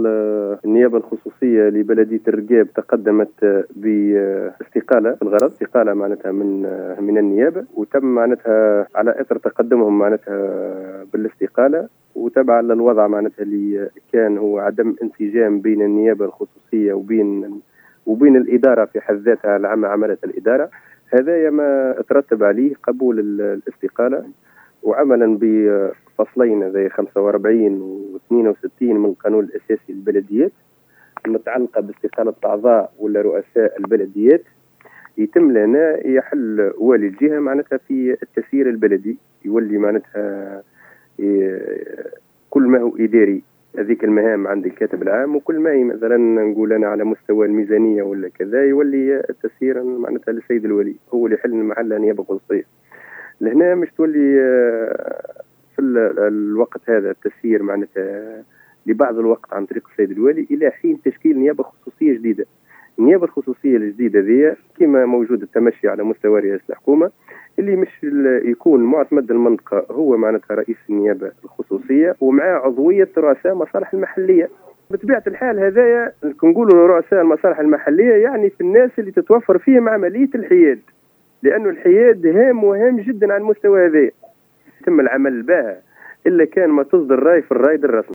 النيابة الخصوصية لبلدية الرقاب تقدمت باستقالة في الغرض، استقالة معناتها من النيابة، وتم معناتها على إثر تقدمهم معناتها بالاستقالة وتبع للوضع معناتها اللي كان هو عدم انسجام بين النيابة الخصوصية وبين الإدارة في حد ذاتها العامة عملت الإدارة. هذا ما ترتب عليه قبول الاستقالة، وعملا بفصلين زي 45 و 62 من القانون الأساسي للبلديات المتعلقة باستقالة أعضاء ولا رؤساء البلديات، يتم لنا يحل والي الجهة معناتها في التسيير البلدي، يولي معناتها كل ما هو إداري هذيك المهام عند الكاتب العام، وكل ما مثلا نقول أنا على مستوى الميزانية ولا كذا يولي التسيير معناتها للسيد الولي هو اللي يحل محل نيابة خصوصية. لهنا مش تولي في الوقت هذا التسيير معناتها لبعض الوقت عن طريق السيد الوالي إلى حين تشكيل نيابة خصوصية جديدة. النيابة الخصوصية الجديدة ذي كما موجود التمشي على مستوى رئاسة الحكومة، اللي مش يكون معتمد المنطقة هو معناتها رئيس النيابة الخصوصية ومعاه عضوية رؤساء المصالح المحلية. بطبيعة الحال هذايا نقولوا رؤساء المصالح المحلية يعني في الناس اللي تتوفر فيهم عملية الحياد، لأنه الحياد هام وهام جدا على المستوى هذا. يتم العمل بها إلا كان ما تصدر راي في الرايد الرسمي.